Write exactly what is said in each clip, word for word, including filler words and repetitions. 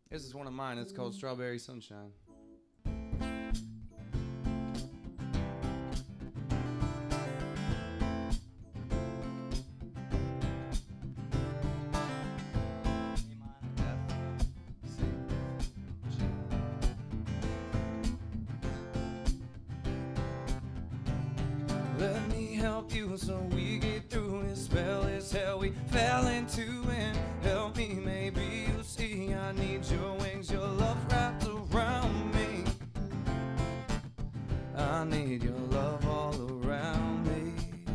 This is one of mine. It's called Strawberry Sunshine. Let me help you so we get through this spell. This hell we fell into, and help me, maybe you'll see I need your wings, your love wrapped around me. I need your love all around me.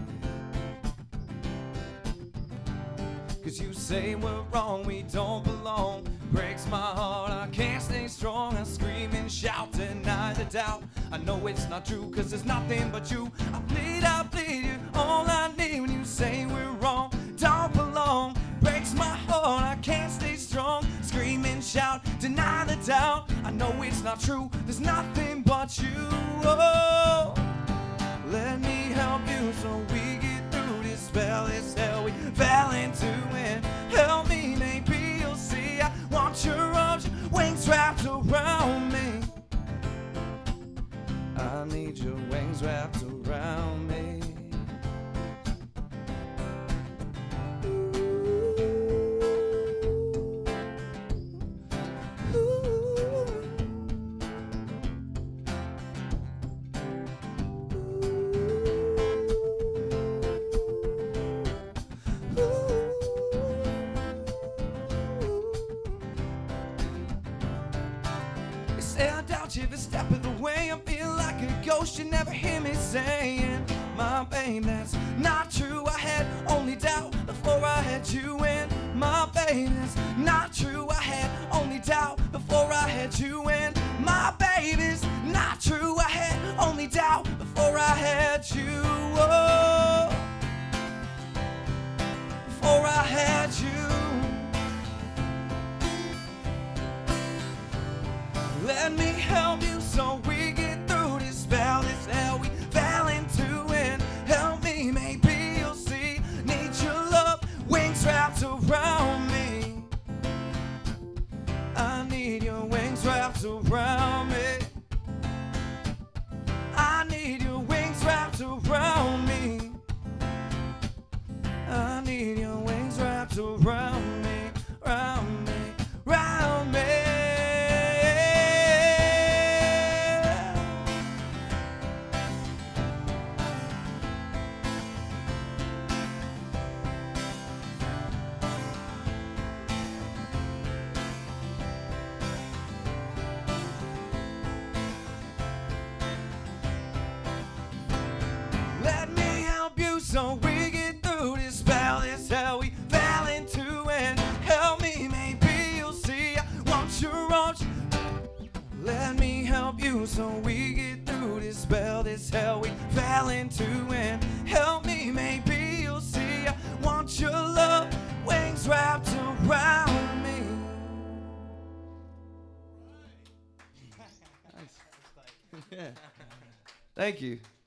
Cause you say we're wrong, we don't belong. Breaks my heart, I can't stay strong. I scream and shout, deny the doubt. I know it's not true, cause there's nothing but you. I bleed, I bleed, you're all I need. When you say we're wrong, don't belong. Breaks my heart, I can't stay strong. Scream and shout, deny the doubt. I know it's not true, there's nothing but you. Oh, let me help you so we get through this spell. This hell we fell into, and help me, maybe you'll see I want your arms, your wings wrapped around me. I need your wings wrapped around me. You say I doubt you every step of the way. I feel like a ghost, you never hear me saying, my babe, that's not true. I had only doubt before I had you in. My babe, that's not true. I had only doubt before I had you in. My babe, it's not true. I had only doubt before I had you. Oh, before I had you. Let me help you so we get through this spell. This hell we fell into, and help me, maybe you'll see. Need your love, wings wrapped around me. I need your wings wrapped around me. I need your wings wrapped around me. I need your wings wrapped around me, around me, around me. Let me help you so we get through this spell. This hell we fell into, and help me, maybe you'll see I want your arms. Let me help you so we get through this spell. This hell we fell into, and help me, maybe you'll see I want your love, wings wrapped around me. Nice. Yeah. Thank you.